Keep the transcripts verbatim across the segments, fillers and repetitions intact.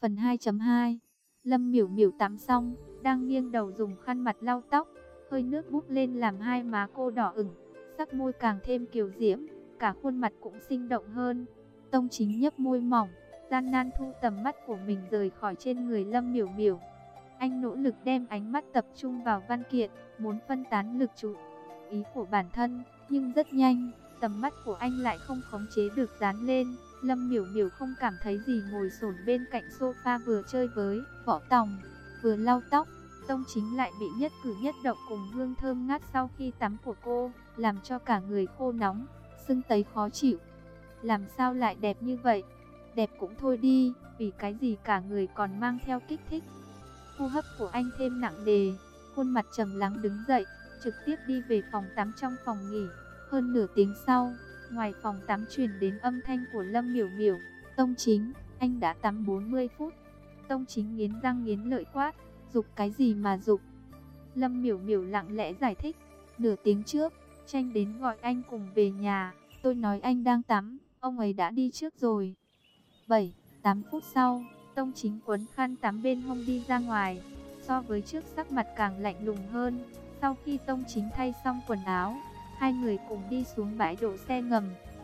Phần hai chấm hai. Lâm Miểu Miểu tắm xong, đang nghiêng đầu dùng khăn mặt lau tóc, hơi nước bút lên làm hai má cô đỏ ửng, sắc môi càng thêm kiều diễm, cả khuôn mặt cũng sinh động hơn. Tông Chính nhấp môi mỏng, gian nan thu tầm mắt của mình rời khỏi trên người Lâm Miểu Miểu. Anh nỗ lực đem ánh mắt tập trung vào văn kiện, muốn phân tán lực chú ý của bản thân, nhưng rất nhanh, tầm mắt của anh lại không khống chế được dán lên. Lâm Miểu Miểu không cảm thấy gì, ngồi xổm bên cạnh sofa vừa chơi với Võ Tòng, vừa lau tóc. Tông Chính lại bị nhất cử nhất động cùng hương thơm ngát sau khi tắm của cô, làm cho cả người khô nóng, sưng tấy khó chịu. Làm sao lại đẹp như vậy? Đẹp cũng thôi đi, vì cái gì cả người còn mang theo kích thích. Hô hấp của anh thêm nặng nề, khuôn mặt trầm lắng đứng dậy, trực tiếp đi về phòng tắm trong phòng nghỉ. Hơn nửa tiếng sau, ngoài phòng tắm truyền đến âm thanh của Lâm Miểu Miểu. Tông Chính, anh đã tắm bốn mươi phút. Tông Chính nghiến răng nghiến lợi quát, giục cái gì mà giục? Lâm Miểu Miểu lặng lẽ giải thích, nửa tiếng trước, Tranh đến gọi anh cùng về nhà. Tôi nói anh đang tắm, ông ấy đã đi trước rồi. bảy, tám phút sau, Tông Chính quấn khăn tắm bên hông đi ra ngoài. So với trước sắc mặt càng lạnh lùng hơn. Sau khi Tông Chính thay xong quần áo, hai người cùng đi xuống bãi đỗ xe ngầm.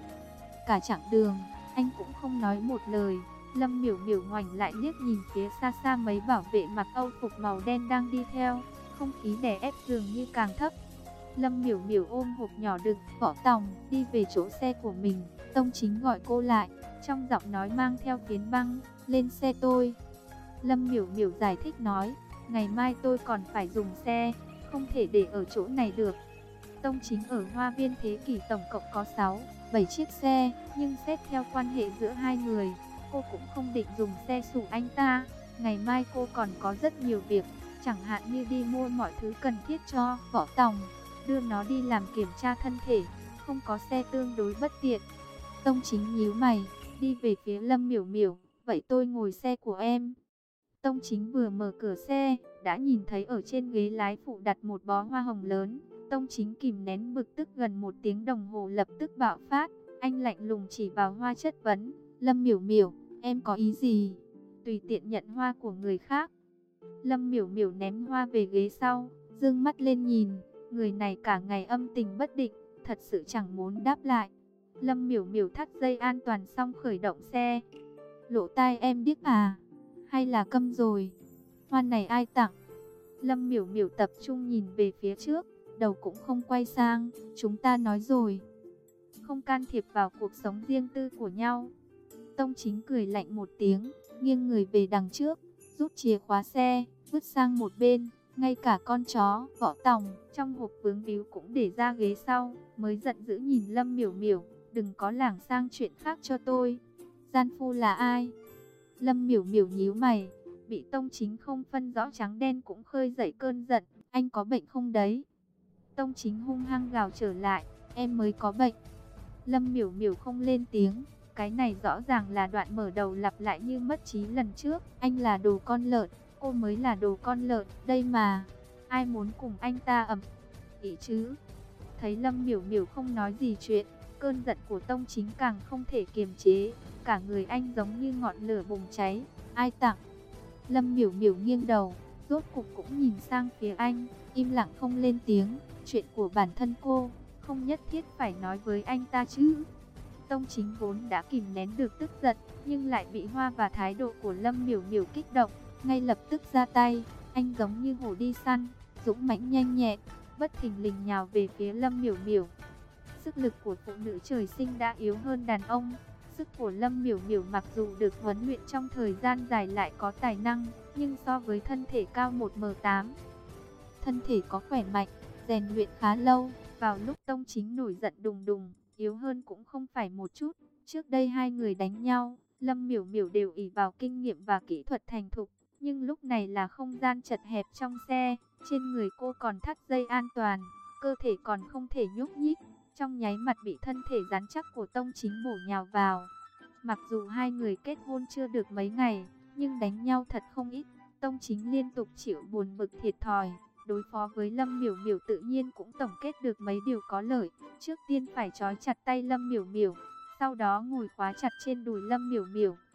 Cả chặng đường, anh cũng không nói một lời. Lâm Miểu Miểu ngoảnh lại liếc nhìn phía xa xa mấy bảo vệ mặc âu phục màu đen đang đi theo. Không khí đè ép dường như càng thấp. Lâm Miểu Miểu ôm hộp nhỏ đựng Võ Tòng đi về chỗ xe của mình. Tông Chính gọi cô lại, trong giọng nói mang theo phiến băng, lên xe tôi. Lâm Miểu Miểu giải thích nói, ngày mai tôi còn phải dùng xe, không thể để ở chỗ này được. Tông Chính ở Hoa Viên Thế Kỷ tổng cộng có sáu, bảy chiếc xe, nhưng xét theo quan hệ giữa hai người, cô cũng không định dùng xe xủ anh ta. Ngày mai cô còn có rất nhiều việc, chẳng hạn như đi mua mọi thứ cần thiết cho Võ Tòng, đưa nó đi làm kiểm tra thân thể, không có xe tương đối bất tiện. Tông Chính nhíu mày, đi về phía Lâm Miểu Miểu, vậy tôi ngồi xe của em. Tông Chính vừa mở cửa xe, đã nhìn thấy ở trên ghế lái phụ đặt một bó hoa hồng lớn. Tông Chính kìm nén bực tức gần một tiếng đồng hồ lập tức bạo phát. Anh lạnh lùng chỉ vào hoa chất vấn, Lâm Miểu Miểu, em có ý gì? Tùy tiện nhận hoa của người khác. Lâm Miểu Miểu ném hoa về ghế sau, dương mắt lên nhìn, người này cả ngày âm tình bất định, thật sự chẳng muốn đáp lại. Lâm Miểu Miểu thắt dây an toàn xong khởi động xe. Lỗ tai em điếc à? Hay là câm rồi? Hoa này ai tặng? Lâm Miểu Miểu tập trung nhìn về phía trước, đầu cũng không quay sang. Chúng ta nói rồi, không can thiệp vào cuộc sống riêng tư của nhau. Tông Chính cười lạnh một tiếng, nghiêng người về đằng trước, rút chìa khóa xe, vứt sang một bên. Ngay cả con chó Võ Tòng trong hộp vướng víu cũng để ra ghế sau, mới giận dữ nhìn Lâm Miểu Miểu, đừng có lảng sang chuyện khác cho tôi. Gian phu là ai? Lâm Miểu Miểu nhíu mày, bị Tông Chính không phân rõ trắng đen cũng khơi dậy cơn giận. Anh có bệnh không đấy? Tông Chính hung hăng gào trở lại, em mới có bệnh. Lâm Miểu Miểu không lên tiếng, cái này rõ ràng là đoạn mở đầu lặp lại như mất trí lần trước. Anh là đồ con lợn, cô mới là đồ con lợn, đây mà. Ai muốn cùng anh ta ầm ĩ chứ? Thấy Lâm Miểu Miểu không nói gì chuyện, cơn giận của Tông Chính càng không thể kiềm chế. Cả người anh giống như ngọn lửa bùng cháy. Ai tặng? Lâm Miểu Miểu nghiêng đầu, rốt cục cũng nhìn sang phía anh, im lặng không lên tiếng. Chuyện của bản thân cô, không nhất thiết phải nói với anh ta chứ. Tông Chính vốn đã kìm nén được tức giận, nhưng lại bị hoa và thái độ của Lâm Miểu Miểu kích động, ngay lập tức ra tay. Anh giống như hổ đi săn, dũng mãnh nhanh nhẹn, bất thình lình nhào về phía Lâm Miểu Miểu. Sức lực của phụ nữ trời sinh đã yếu hơn đàn ông. Sức của Lâm Miểu Miểu mặc dù được huấn luyện trong thời gian dài lại có tài năng, nhưng so với thân thể cao một mét tám, thân thể có khỏe mạnh, rèn luyện khá lâu, vào lúc Tông Chính nổi giận đùng đùng, yếu hơn cũng không phải một chút. Trước đây hai người đánh nhau, Lâm Miểu Miểu đều ỷ vào kinh nghiệm và kỹ thuật thành thục, nhưng lúc này là không gian chật hẹp trong xe, trên người cô còn thắt dây an toàn, cơ thể còn không thể nhúc nhích, trong nháy mặt bị thân thể rắn chắc của Tông Chính bổ nhào vào. Mặc dù hai người kết hôn chưa được mấy ngày, nhưng đánh nhau thật không ít. Tông Chính liên tục chịu buồn bực thiệt thòi, đối phó với Lâm Miểu Miểu tự nhiên cũng tổng kết được mấy điều có lợi. Trước tiên phải trói chặt tay Lâm Miểu Miểu, sau đó ngồi khóa chặt trên đùi Lâm Miểu Miểu.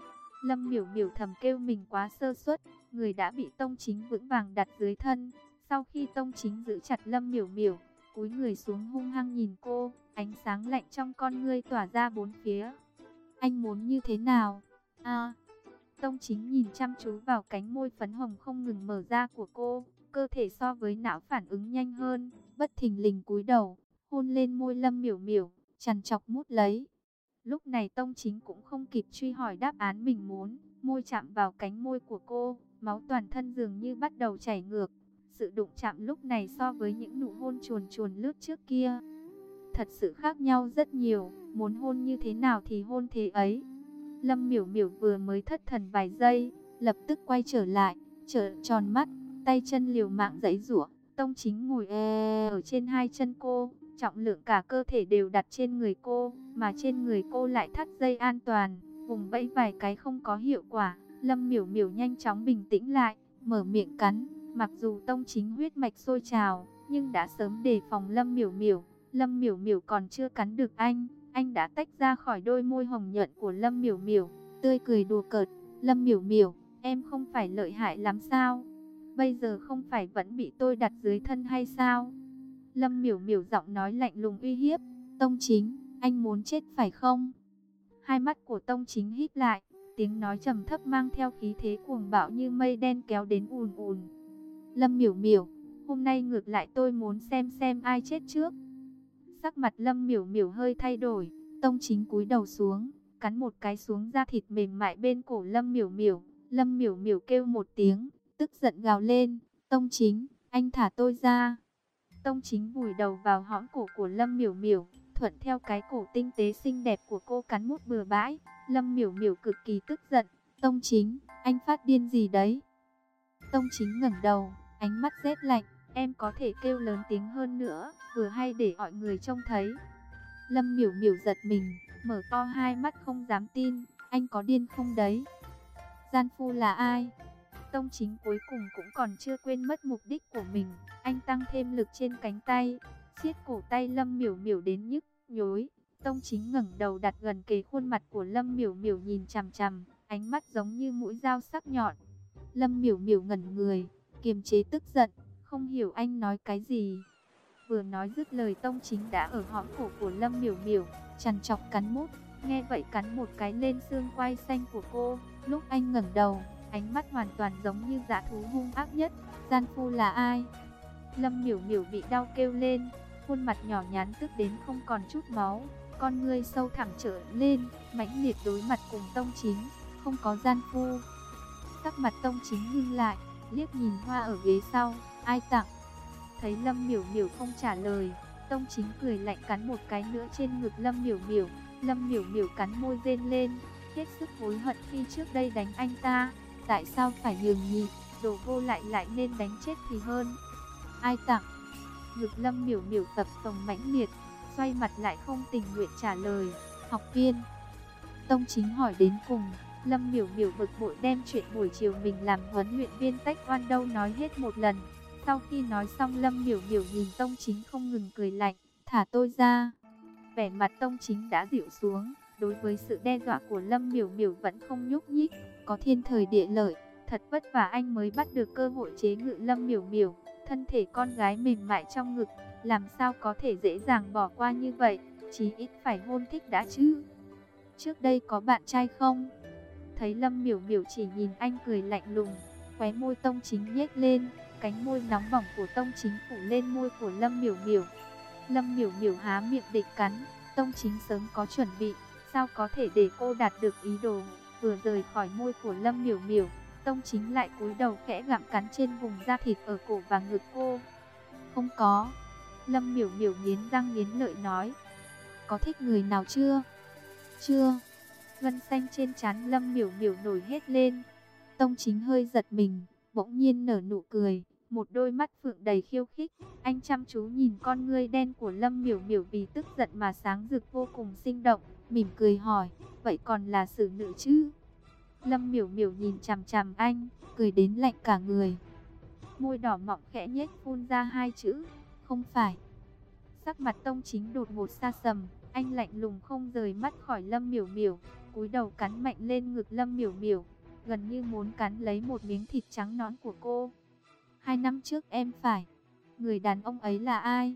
Lâm Miểu Miểu thầm kêu mình quá sơ suất, người đã bị Tông Chính vững vàng đặt dưới thân. Sau khi Tông Chính giữ chặt Lâm Miểu Miểu, cúi người xuống hung hăng nhìn cô, ánh sáng lạnh trong con ngươi tỏa ra bốn phía. Anh muốn như thế nào? À, Tông Chính nhìn chăm chú vào cánh môi phấn hồng không ngừng mở ra của cô, cơ thể so với não phản ứng nhanh hơn, bất thình lình cúi đầu, hôn lên môi Lâm Miểu Miểu, chằn chọc mút lấy. Lúc này Tông Chính cũng không kịp truy hỏi đáp án mình muốn, môi chạm vào cánh môi của cô, máu toàn thân dường như bắt đầu chảy ngược. Sự đụng chạm lúc này so với những nụ hôn chuồn chuồn lướt trước kia, thật sự khác nhau rất nhiều, muốn hôn như thế nào thì hôn thế ấy. Lâm Miểu Miểu vừa mới thất thần vài giây, lập tức quay trở lại, trợn tròn mắt, tay chân liều mạng giãy giụa. Tông Chính ngồi e ở trên hai chân cô, trọng lượng cả cơ thể đều đặt trên người cô, mà trên người cô lại thắt dây an toàn, vùng vẫy vài cái không có hiệu quả. Lâm Miểu Miểu nhanh chóng bình tĩnh lại, mở miệng cắn, mặc dù Tông Chính huyết mạch sôi trào, nhưng đã sớm đề phòng Lâm Miểu Miểu. Lâm Miểu Miểu còn chưa cắn được anh, anh đã tách ra khỏi đôi môi hồng nhuận của Lâm Miểu Miểu, tươi cười đùa cợt. Lâm Miểu Miểu, em không phải lợi hại lắm sao? Bây giờ không phải vẫn bị tôi đặt dưới thân hay sao? Lâm Miểu Miểu giọng nói lạnh lùng uy hiếp. Tông Chính, anh muốn chết phải không? Hai mắt của Tông Chính híp lại, tiếng nói trầm thấp mang theo khí thế cuồng bạo như mây đen kéo đến ùn ùn. Lâm Miểu Miểu, hôm nay ngược lại tôi muốn xem xem ai chết trước. Sắc mặt Lâm Miểu Miểu hơi thay đổi, Tông Chính cúi đầu xuống, cắn một cái xuống da thịt mềm mại bên cổ Lâm Miểu Miểu. Lâm Miểu Miểu kêu một tiếng, tức giận gào lên, Tông Chính, anh thả tôi ra. Tông Chính vùi đầu vào hõm cổ của Lâm Miểu Miểu, thuận theo cái cổ tinh tế xinh đẹp của cô cắn mút bừa bãi. Lâm Miểu Miểu cực kỳ tức giận, Tông Chính, anh phát điên gì đấy? Tông Chính ngẩng đầu, ánh mắt rét lạnh, em có thể kêu lớn tiếng hơn nữa, vừa hay để mọi người trông thấy. Lâm Miểu Miểu giật mình, mở to hai mắt không dám tin, anh có điên không đấy? Gian phu là ai? Tông Chính cuối cùng cũng còn chưa quên mất mục đích của mình, anh tăng thêm lực trên cánh tay, siết cổ tay Lâm Miểu Miểu đến nhức nhối. Tông Chính ngẩng đầu đặt gần kề khuôn mặt của Lâm Miểu Miểu nhìn chằm chằm, ánh mắt giống như mũi dao sắc nhọn. Lâm Miểu Miểu ngẩn người, kiềm chế tức giận, không hiểu anh nói cái gì. Vừa nói dứt lời Tông Chính đã ở hõm cổ của Lâm Miểu Miểu, chằn chọc cắn mút, nghe vậy cắn một cái lên xương quai xanh của cô. Lúc anh ngẩng đầu, ánh mắt hoàn toàn giống như dã thú hung ác nhất. Gian phu là ai? Lâm Miểu Miểu bị đau kêu lên, khuôn mặt nhỏ nhắn tức đến không còn chút máu, con ngươi sâu thẳm trợn lên, mãnh liệt đối mặt cùng Tông Chính. Không có gian phu. Sắc mặt Tông Chính ngưng lại, liếc nhìn hoa ở ghế sau, ai tặng? Thấy Lâm Miểu Miểu không trả lời, Tông Chính cười lạnh cắn một cái nữa trên ngực Lâm Miểu Miểu. Lâm Miểu Miểu cắn môi rên lên, hết sức hối hận khi trước đây đánh anh ta, tại sao phải nhường nhịn, đồ vô lại lại nên đánh chết thì hơn. Ai tặng? Ngực Lâm Miểu Miểu phập phồng mãnh liệt, xoay mặt lại không tình nguyện trả lời, học viên. Tông Chính hỏi đến cùng, Lâm Miểu Miểu bực bội đem chuyện buổi chiều mình làm huấn luyện viên taekwondo nói hết một lần. Sau khi nói xong Lâm Miểu Miểu nhìn Tông Chính không ngừng cười lạnh, thả tôi ra. Vẻ mặt Tông Chính đã dịu xuống, đối với sự đe dọa của Lâm Miểu Miểu vẫn không nhúc nhích, có thiên thời địa lợi, thật vất vả anh mới bắt được cơ hội chế ngự Lâm Miểu Miểu, thân thể con gái mềm mại trong ngực, làm sao có thể dễ dàng bỏ qua như vậy, chí ít phải hôn thích đã chứ. Trước đây có bạn trai không? Thấy Lâm Miểu Miểu chỉ nhìn anh cười lạnh lùng, khóe môi Tông Chính nhếch lên, cánh môi nóng bỏng của Tông Chính phủ lên môi của Lâm Miểu Miểu. Lâm Miểu Miểu há miệng định cắn, Tông Chính sớm có chuẩn bị, sao có thể để cô đạt được ý đồ. Vừa rời khỏi môi của Lâm Miểu Miểu, Tông Chính lại cúi đầu khẽ gặm cắn trên vùng da thịt ở cổ và ngực cô. Không có. Lâm Miểu Miểu nghiến răng nghiến lợi nói. Có thích người nào chưa? Chưa. Gân xanh trên trán Lâm Miểu Miểu nổi hết lên. Tông Chính hơi giật mình, bỗng nhiên nở nụ cười, một đôi mắt phượng đầy khiêu khích. Anh chăm chú nhìn con ngươi đen của Lâm Miểu Miểu vì tức giận mà sáng rực vô cùng sinh động, mỉm cười hỏi, vậy còn là xử nữ chứ? Lâm Miểu Miểu nhìn chằm chằm anh, cười đến lạnh cả người. Môi đỏ mọng khẽ nhếch phun ra hai chữ, không phải. Sắc mặt Tông Chính đột ngột sa sầm, anh lạnh lùng không rời mắt khỏi Lâm Miểu Miểu, cúi đầu cắn mạnh lên ngực Lâm Miểu Miểu, gần như muốn cắn lấy một miếng thịt trắng nõn của cô. Hai năm trước em phải, người đàn ông ấy là ai?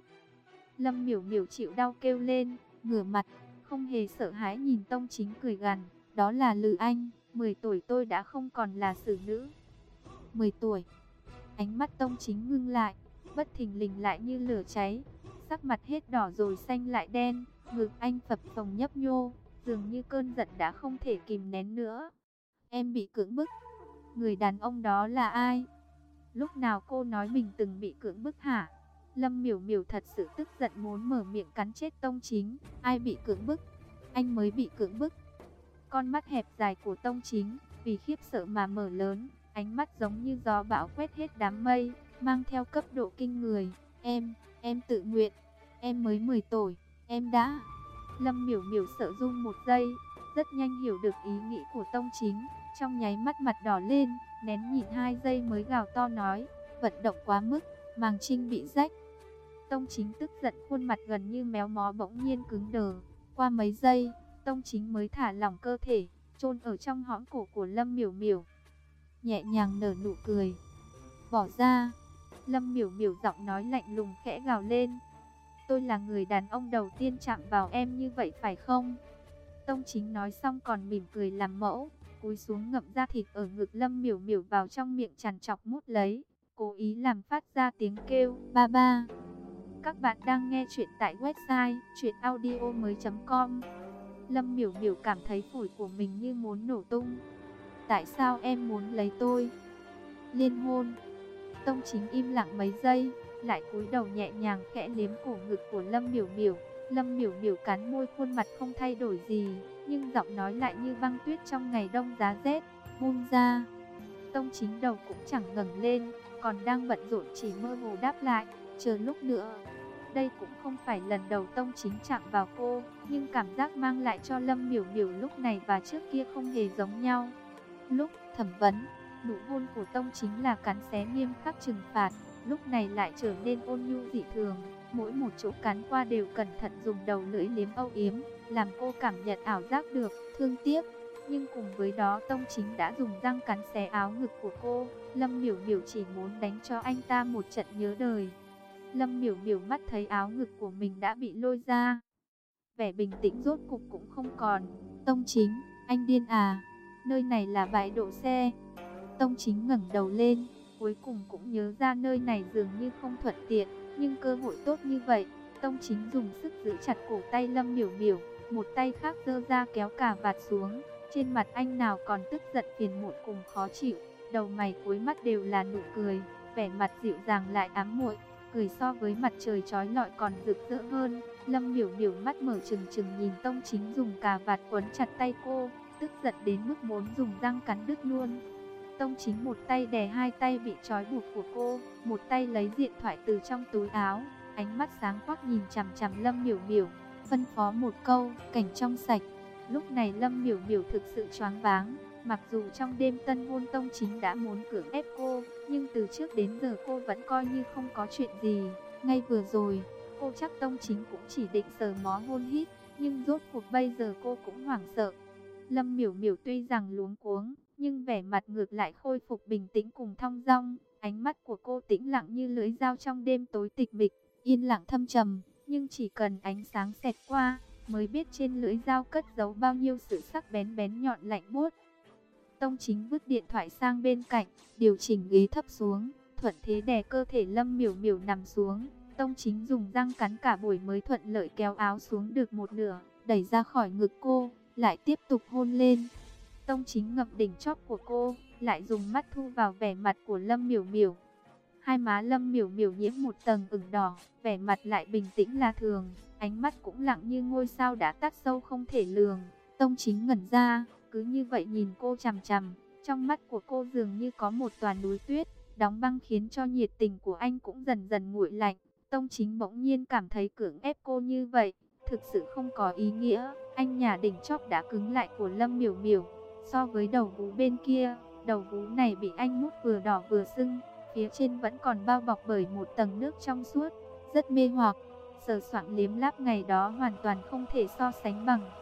Lâm Miểu Miểu chịu đau kêu lên, ngửa mặt, không hề sợ hãi nhìn Tông Chính cười gằn, đó là Lữ Anh, mười tuổi tôi đã không còn là xử nữ. mười tuổi. Ánh mắt Tông Chính ngưng lại, bất thình lình lại như lửa cháy, sắc mặt hết đỏ rồi xanh lại đen, ngực anh phập phồng nhấp nhô, dường như cơn giận đã không thể kìm nén nữa. Em bị cưỡng bức. Người đàn ông đó là ai? Lúc nào cô nói mình từng bị cưỡng bức hả? Lâm Miểu Miểu thật sự tức giận muốn mở miệng cắn chết Tông Chính. Ai bị cưỡng bức? Anh mới bị cưỡng bức. Con mắt hẹp dài của Tông Chính vì khiếp sợ mà mở lớn, ánh mắt giống như gió bão quét hết đám mây, mang theo cấp độ kinh người. Em, em tự nguyện, em mới mười tuổi, em đã... Lâm Miểu Miểu sợ run một giây, rất nhanh hiểu được ý nghĩ của Tông Chính, trong nháy mắt mặt đỏ lên, nén nhịn hai giây mới gào to nói, vận động quá mức, màng trinh bị rách. Tông Chính tức giận, khuôn mặt gần như méo mó bỗng nhiên cứng đờ. Qua mấy giây, Tông Chính mới thả lỏng cơ thể, chôn ở trong hõm cổ của Lâm Miểu Miểu, nhẹ nhàng nở nụ cười. Bỏ ra. Lâm Miểu Miểu giọng nói lạnh lùng khẽ gào lên. Tôi là người đàn ông đầu tiên chạm vào em như vậy phải không? Tông Chính nói xong còn mỉm cười làm mẫu, cúi xuống ngậm da thịt ở ngực Lâm Miểu Miểu vào trong miệng trằn trọc mút lấy, cố ý làm phát ra tiếng kêu ba ba. Các bạn đang nghe chuyện tại website truyện audio mới chấm com. Lâm Miểu Miểu cảm thấy phổi của mình như muốn nổ tung. Tại sao em muốn lấy tôi? Liên hôn. Tông Chính im lặng mấy giây, lại cúi đầu nhẹ nhàng khẽ liếm cổ ngực của Lâm Miểu Miểu. Lâm Miểu Miểu cắn môi, khuôn mặt không thay đổi gì, nhưng giọng nói lại như băng tuyết trong ngày đông giá rét. Buông ra. Tông Chính đầu cũng chẳng ngẩng lên, còn đang bận rộn chỉ mơ hồ đáp lại, chờ lúc nữa. Đây cũng không phải lần đầu Tông Chính chạm vào cô, nhưng cảm giác mang lại cho Lâm Miểu Miểu lúc này và trước kia không hề giống nhau. Lúc thẩm vấn, nụ hôn của Tông Chính là cắn xé nghiêm khắc trừng phạt, lúc này lại trở nên ôn nhu dị thường, mỗi một chỗ cắn qua đều cẩn thận dùng đầu lưỡi liếm âu yếm, làm cô cảm nhận ảo giác được thương tiếc. Nhưng cùng với đó Tông Chính đã dùng răng cắn xé áo ngực của cô. Lâm Miểu Miểu chỉ muốn đánh cho anh ta một trận nhớ đời. Lâm Miểu Miểu mắt thấy áo ngực của mình đã bị lôi ra, vẻ bình tĩnh rốt cục cũng không còn. Tông Chính, anh điên à? Nơi này là bãi đỗ xe. Tông Chính ngẩng đầu lên, cuối cùng cũng nhớ ra nơi này dường như không thuận tiện, nhưng cơ hội tốt như vậy. Tông Chính dùng sức giữ chặt cổ tay Lâm Miểu Miểu, một tay khác giơ ra kéo cà vạt xuống. Trên mặt anh nào còn tức giận, phiền muộn cùng khó chịu, đầu mày cuối mắt đều là nụ cười, vẻ mặt dịu dàng lại ám muội, cười so với mặt trời chói lọi còn rực rỡ hơn. Lâm Miểu Miểu mắt mở trừng trừng nhìn Tông Chính dùng cà vạt quấn chặt tay cô, tức giận đến mức muốn dùng răng cắn đứt luôn. Tông Chính một tay đè hai tay bị trói buộc của cô, một tay lấy điện thoại từ trong túi áo, ánh mắt sáng quắc nhìn chằm chằm Lâm Miểu Miểu, phân phó một câu, cảnh trong sạch. Lúc này Lâm Miểu Miểu thực sự choáng váng, mặc dù trong đêm tân hôn Tông Chính đã muốn cưỡng ép cô, nhưng từ trước đến giờ cô vẫn coi như không có chuyện gì. Ngay vừa rồi, cô chắc Tông Chính cũng chỉ định sờ mó hôn hít, nhưng rốt cuộc bây giờ cô cũng hoảng sợ. Lâm Miểu Miểu tuy rằng luống cuống, nhưng vẻ mặt ngược lại khôi phục bình tĩnh cùng thong dong. Ánh mắt của cô tĩnh lặng như lưỡi dao trong đêm tối tịch mịch, yên lặng thâm trầm, nhưng chỉ cần ánh sáng xẹt qua, mới biết trên lưỡi dao cất giấu bao nhiêu sự sắc bén bén nhọn lạnh buốt. Tông Chính vứt điện thoại sang bên cạnh, điều chỉnh ghế thấp xuống, thuận thế đè cơ thể Lâm Miểu Miểu nằm xuống. Tông Chính dùng răng cắn cả buổi mới thuận lợi kéo áo xuống được một nửa, đẩy ra khỏi ngực cô, lại tiếp tục hôn lên. Tông Chính ngậm đỉnh chóp của cô, lại dùng mắt thu vào vẻ mặt của Lâm Miểu Miểu. Hai má Lâm Miểu Miểu nhiễm một tầng ửng đỏ, vẻ mặt lại bình tĩnh là thường, ánh mắt cũng lặng như ngôi sao đã tắt sâu không thể lường. Tông Chính ngẩn ra, cứ như vậy nhìn cô chằm chằm, trong mắt của cô dường như có một toàn núi tuyết đóng băng, khiến cho nhiệt tình của anh cũng dần dần nguội lạnh. Tông Chính bỗng nhiên cảm thấy cưỡng ép cô như vậy thực sự không có ý nghĩa. Anh nhả đỉnh chóp đã cứng lại của Lâm Miểu Miểu, so với đầu vú bên kia, đầu vú này bị anh mút vừa đỏ vừa sưng, phía trên vẫn còn bao bọc bởi một tầng nước trong suốt, rất mê hoặc. Sờ soạng liếm láp ngày đó hoàn toàn không thể so sánh bằng.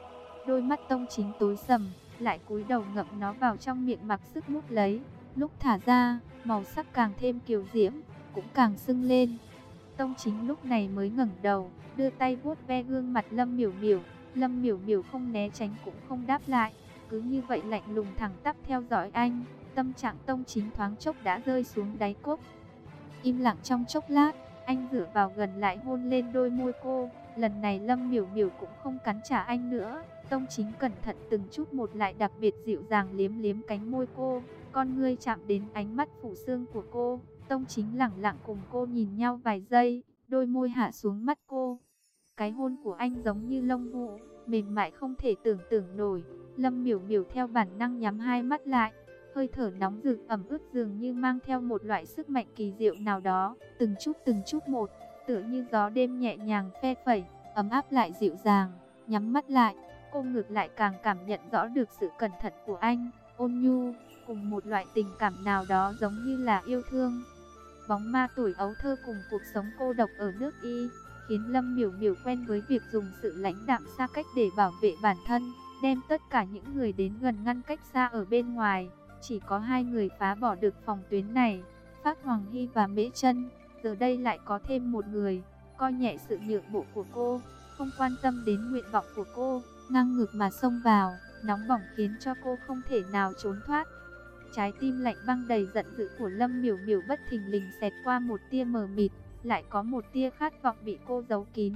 Đôi mắt Tông Chính tối sầm, lại cúi đầu ngậm nó vào trong miệng mặc sức mút lấy. Lúc thả ra, màu sắc càng thêm kiều diễm, cũng càng sưng lên. Tông Chính lúc này mới ngẩng đầu, đưa tay vuốt ve gương mặt Lâm Miểu Miểu. Lâm Miểu Miểu không né tránh cũng không đáp lại, cứ như vậy lạnh lùng thẳng tắp theo dõi anh. Tâm trạng Tông Chính thoáng chốc đã rơi xuống đáy cốc. Im lặng trong chốc lát, anh dựa vào gần lại hôn lên đôi môi cô. Lần này Lâm Miểu Miểu cũng không cắn trả anh nữa. Tông Chính cẩn thận từng chút một lại đặc biệt dịu dàng liếm liếm cánh môi cô. Con ngươi chạm đến ánh mắt phủ sương của cô. Tông Chính lẳng lặng cùng cô nhìn nhau vài giây, đôi môi hạ xuống mắt cô. Cái hôn của anh giống như lông vũ, mềm mại không thể tưởng tượng nổi. Lâm Miểu Miểu theo bản năng nhắm hai mắt lại. Hơi thở nóng rực ẩm ướt dường như mang theo một loại sức mạnh kỳ diệu nào đó, từng chút từng chút một, tựa như gió đêm nhẹ nhàng phe phẩy, ấm áp lại dịu dàng. Nhắm mắt lại, cô ngược lại càng cảm nhận rõ được sự cẩn thận của anh, ôn nhu, cùng một loại tình cảm nào đó giống như là yêu thương. Bóng ma tuổi ấu thơ cùng cuộc sống cô độc ở nước Y, khiến Lâm Miểu Miểu quen với việc dùng sự lãnh đạm xa cách để bảo vệ bản thân, đem tất cả những người đến gần ngăn cách xa ở bên ngoài. Chỉ có hai người phá bỏ được phòng tuyến này, Phác Hoàng Hy và Mễ Trân. Giờ đây lại có thêm một người, coi nhẹ sự nhượng bộ của cô, không quan tâm đến nguyện vọng của cô, ngang ngược mà xông vào, nóng bỏng khiến cho cô không thể nào trốn thoát. Trái tim lạnh băng đầy giận dữ của Lâm Miểu Miểu bất thình lình xẹt qua một tia mờ mịt, lại có một tia khát vọng bị cô giấu kín.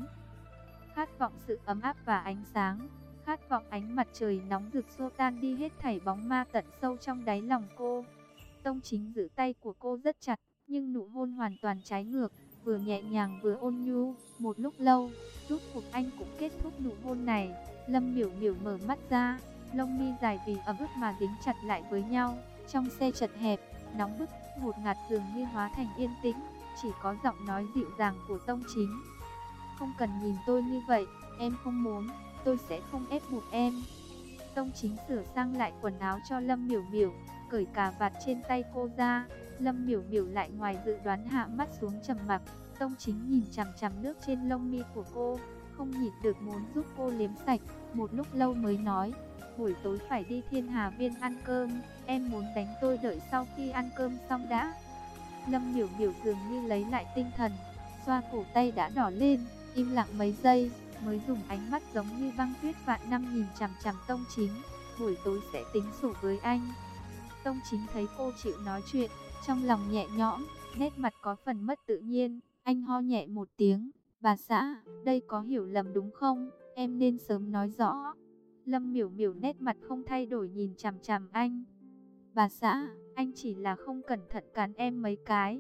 Khát vọng sự ấm áp và ánh sáng, khát vọng ánh mặt trời nóng rực xô tan đi hết thảy bóng ma tận sâu trong đáy lòng cô. Tông Chính giữ tay của cô rất chặt, nhưng nụ hôn hoàn toàn trái ngược, vừa nhẹ nhàng vừa ôn nhu. Một lúc lâu, rốt cuộc anh cũng kết thúc nụ hôn này. Lâm Miểu Miểu mở mắt ra, lông mi dài vì ấm ức mà dính chặt lại với nhau. Trong xe chật hẹp, nóng bức, ngột ngạt dường như hóa thành yên tĩnh, chỉ có giọng nói dịu dàng của Tông Chính. Không cần nhìn tôi như vậy, em không muốn, tôi sẽ không ép buộc em. Tông Chính sửa sang lại quần áo cho Lâm Miểu Miểu, cởi cà vạt trên tay cô ra. Lâm Miểu Miểu lại ngoài dự đoán hạ mắt xuống trầm mặc. Tông Chính nhìn chằm chằm nước trên lông mi của cô, không nhịn được muốn giúp cô liếm sạch. Một lúc lâu mới nói, buổi tối phải đi Thiên Hà Viên ăn cơm, em muốn đánh tôi đợi sau khi ăn cơm xong đã. Lâm Miểu Miểu dường như lấy lại tinh thần, xoa cổ tay đã đỏ lên, im lặng mấy giây, mới dùng ánh mắt giống như băng tuyết vạn năm nhìn chằm chằm Tông Chính. Buổi tối sẽ tính sổ với anh. Tông Chính thấy cô chịu nói chuyện, trong lòng nhẹ nhõm, nét mặt có phần mất tự nhiên. Anh ho nhẹ một tiếng, bà xã, đây có hiểu lầm đúng không? Em nên sớm nói rõ. Lâm Miểu Miểu nét mặt không thay đổi nhìn chằm chằm anh. Bà xã, anh chỉ là không cẩn thận cắn em mấy cái.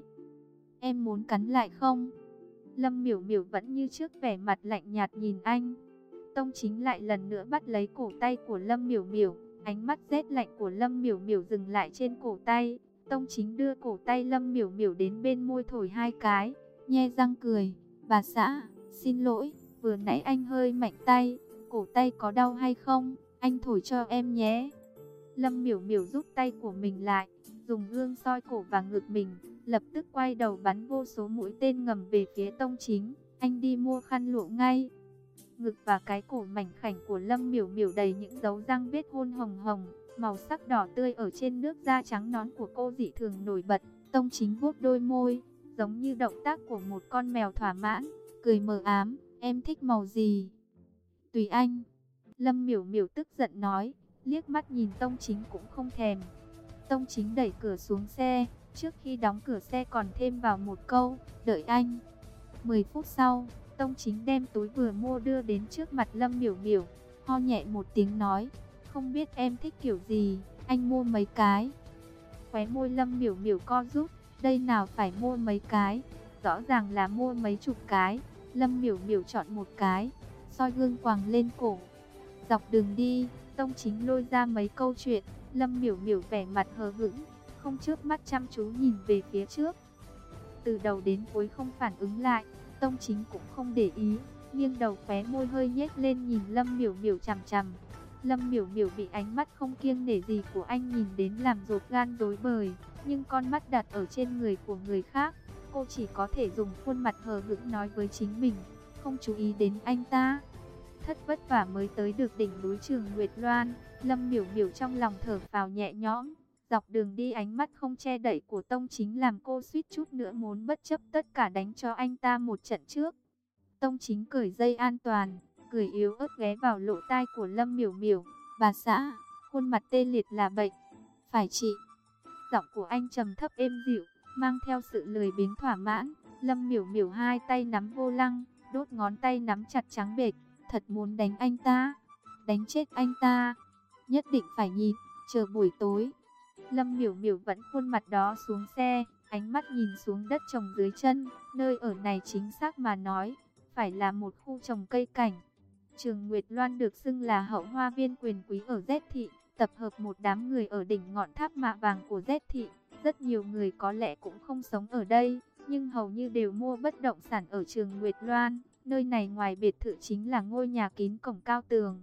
Em muốn cắn lại không? Lâm Miểu Miểu vẫn như trước vẻ mặt lạnh nhạt nhìn anh. Tông Chính lại lần nữa bắt lấy cổ tay của Lâm Miểu Miểu. Ánh mắt rét lạnh của Lâm Miểu Miểu dừng lại trên cổ tay. Tông Chính đưa cổ tay Lâm Miểu Miểu đến bên môi thổi hai cái, nhe răng cười. Bà xã, xin lỗi, vừa nãy anh hơi mạnh tay. Cổ tay có đau hay không? Anh thổi cho em nhé. Lâm Miểu Miểu rút tay của mình lại, dùng gương soi cổ và ngực mình, lập tức quay đầu bắn vô số mũi tên ngầm về phía Tông Chính. Anh đi mua khăn lụa ngay. Ngực và cái cổ mảnh khảnh của Lâm Miểu Miểu đầy những dấu răng vết hôn hồng hồng, màu sắc đỏ tươi ở trên nước da trắng nõn của cô dị thường nổi bật. Tông Chính vuốt đôi môi, giống như động tác của một con mèo thỏa mãn, cười mờ ám. Em thích màu gì? Tùy anh. Lâm Miểu Miểu tức giận nói, liếc mắt nhìn Tông Chính cũng không thèm. Tông Chính đẩy cửa xuống xe, trước khi đóng cửa xe còn thêm vào một câu, đợi anh. mười phút sau, Tông Chính đem túi vừa mua đưa đến trước mặt Lâm Miểu Miểu, ho nhẹ một tiếng nói, không biết em thích kiểu gì, anh mua mấy cái. Khóe môi Lâm Miểu Miểu co rút, đây nào phải mua mấy cái, rõ ràng là mua mấy chục cái. Lâm Miểu Miểu chọn một cái, soi gương quàng lên cổ. Dọc đường đi, Tông Chính lôi ra mấy câu chuyện, Lâm Miểu Miểu vẻ mặt hờ hững, không chớp mắt chăm chú nhìn về phía trước. Từ đầu đến cuối không phản ứng lại, Tông Chính cũng không để ý, nghiêng đầu khóe môi hơi nhếch lên nhìn Lâm Miểu Miểu chằm chằm. Lâm Miểu Miểu bị ánh mắt không kiêng nể gì của anh nhìn đến làm rột gan rối bời, nhưng con mắt đặt ở trên người của người khác, cô chỉ có thể dùng khuôn mặt hờ hững nói với chính mình, không chú ý đến anh ta. Thất vất vả mới tới được đỉnh núi Trường Nguyệt Loan, Lâm Miểu Miểu trong lòng thở phào nhẹ nhõm. Dọc đường đi ánh mắt không che đậy của Tông Chính làm cô suýt chút nữa muốn bất chấp tất cả đánh cho anh ta một trận trước. Tông Chính cởi dây an toàn, cười yếu ớt ghé vào lỗ tai của Lâm Miểu Miểu. Bà xã, khuôn mặt tê liệt là bệnh, phải trị. Giọng của anh trầm thấp êm dịu, mang theo sự lười biếng thỏa mãn. Lâm Miểu Miểu hai tay nắm vô lăng, đốt ngón tay nắm chặt trắng bệch. Thật muốn đánh anh ta, đánh chết anh ta. Nhất định phải nhịn, chờ buổi tối. Lâm Miểu Miểu vẫn khuôn mặt đó xuống xe, ánh mắt nhìn xuống đất trồng dưới chân. Nơi ở này chính xác mà nói, phải là một khu trồng cây cảnh. Trường Nguyệt Loan được xưng là hậu hoa viên quyền quý ở Z thị, tập hợp một đám người ở đỉnh ngọn tháp mạ vàng của Z thị. Rất nhiều người có lẽ cũng không sống ở đây, nhưng hầu như đều mua bất động sản ở Trường Nguyệt Loan. Nơi này ngoài biệt thự chính là ngôi nhà kín cổng cao tường,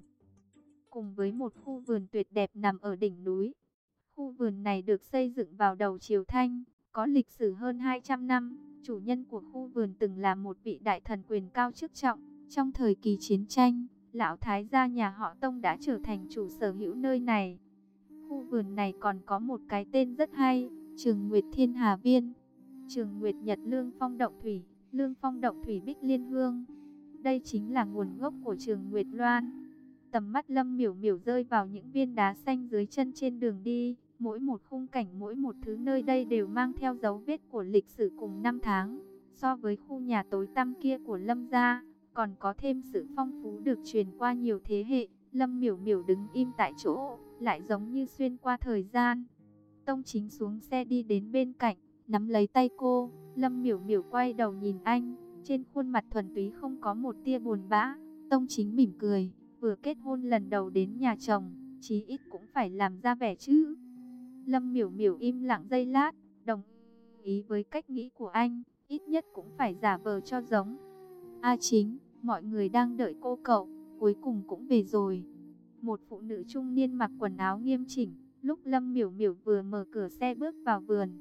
cùng với một khu vườn tuyệt đẹp nằm ở đỉnh núi. Khu vườn này được xây dựng vào đầu triều Thanh, có lịch sử hơn hai trăm năm. Chủ nhân của khu vườn từng là một vị đại thần quyền cao chức trọng. Trong thời kỳ chiến tranh, lão thái gia nhà họ Tông đã trở thành chủ sở hữu nơi này. Khu vườn này còn có một cái tên rất hay, Trường Nguyệt Thiên Hà Viên, Trường Nguyệt Nhật Lương Phong Động Thủy, Lương Phong Động Thủy Bích Liên Hương. Đây chính là nguồn gốc của Trường Nguyệt Loan. Tầm mắt Lâm Miểu Miểu rơi vào những viên đá xanh dưới chân trên đường đi. Mỗi một khung cảnh, mỗi một thứ nơi đây đều mang theo dấu vết của lịch sử cùng năm tháng. So với khu nhà tối tăm kia của Lâm gia, còn có thêm sự phong phú được truyền qua nhiều thế hệ. Lâm Miểu Miểu đứng im tại chỗ, lại giống như xuyên qua thời gian. Tông Chính xuống xe đi đến bên cạnh, nắm lấy tay cô. Lâm Miểu Miểu quay đầu nhìn anh, trên khuôn mặt thuần túy không có một tia buồn bã. Tông Chính mỉm cười, vừa kết hôn lần đầu đến nhà chồng, chí ít cũng phải làm ra vẻ chứ. Lâm Miểu Miểu im lặng giây lát, đồng ý với cách nghĩ của anh, ít nhất cũng phải giả vờ cho giống. A Chính, mọi người đang đợi cô cậu, cuối cùng cũng về rồi. Một phụ nữ trung niên mặc quần áo nghiêm chỉnh, lúc Lâm Miểu Miểu vừa mở cửa xe bước vào vườn,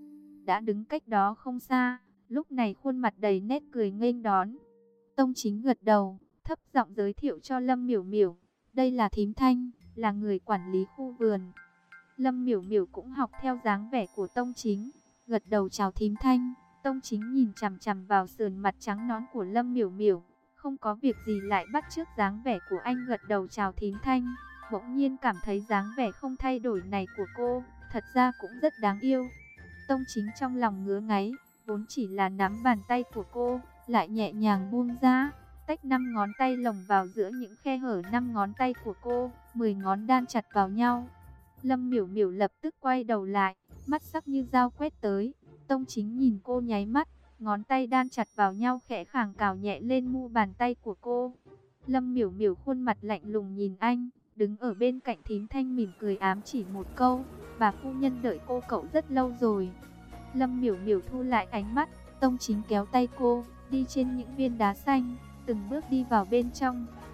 đã đứng cách đó không xa, lúc này khuôn mặt đầy nét cười nghênh đón. Tông Chính gật đầu, thấp giọng giới thiệu cho Lâm Miểu Miểu, đây là thím Thanh, là người quản lý khu vườn. Lâm Miểu Miểu cũng học theo dáng vẻ của Tông Chính, gật đầu chào thím Thanh. Tông Chính nhìn chằm chằm vào sườn mặt trắng nõn của Lâm Miểu Miểu, không có việc gì lại bắt chước dáng vẻ của anh gật đầu chào thím Thanh. Bỗng nhiên cảm thấy dáng vẻ không thay đổi này của cô, thật ra cũng rất đáng yêu. Tông Chính trong lòng ngứa ngáy, vốn chỉ là nắm bàn tay của cô, lại nhẹ nhàng buông ra, tách năm ngón tay lồng vào giữa những khe hở năm ngón tay của cô, mười ngón đan chặt vào nhau. Lâm Miểu Miểu lập tức quay đầu lại, mắt sắc như dao quét tới. Tông Chính nhìn cô nháy mắt, ngón tay đan chặt vào nhau khẽ khàng cào nhẹ lên mu bàn tay của cô. Lâm Miểu Miểu khuôn mặt lạnh lùng nhìn anh, đứng ở bên cạnh thím Thanh mỉm cười ám chỉ một câu, bà phu nhân đợi cô cậu rất lâu rồi. Lâm Miểu Miểu thu lại ánh mắt, Tông Chính kéo tay cô, đi trên những viên đá xanh, từng bước đi vào bên trong.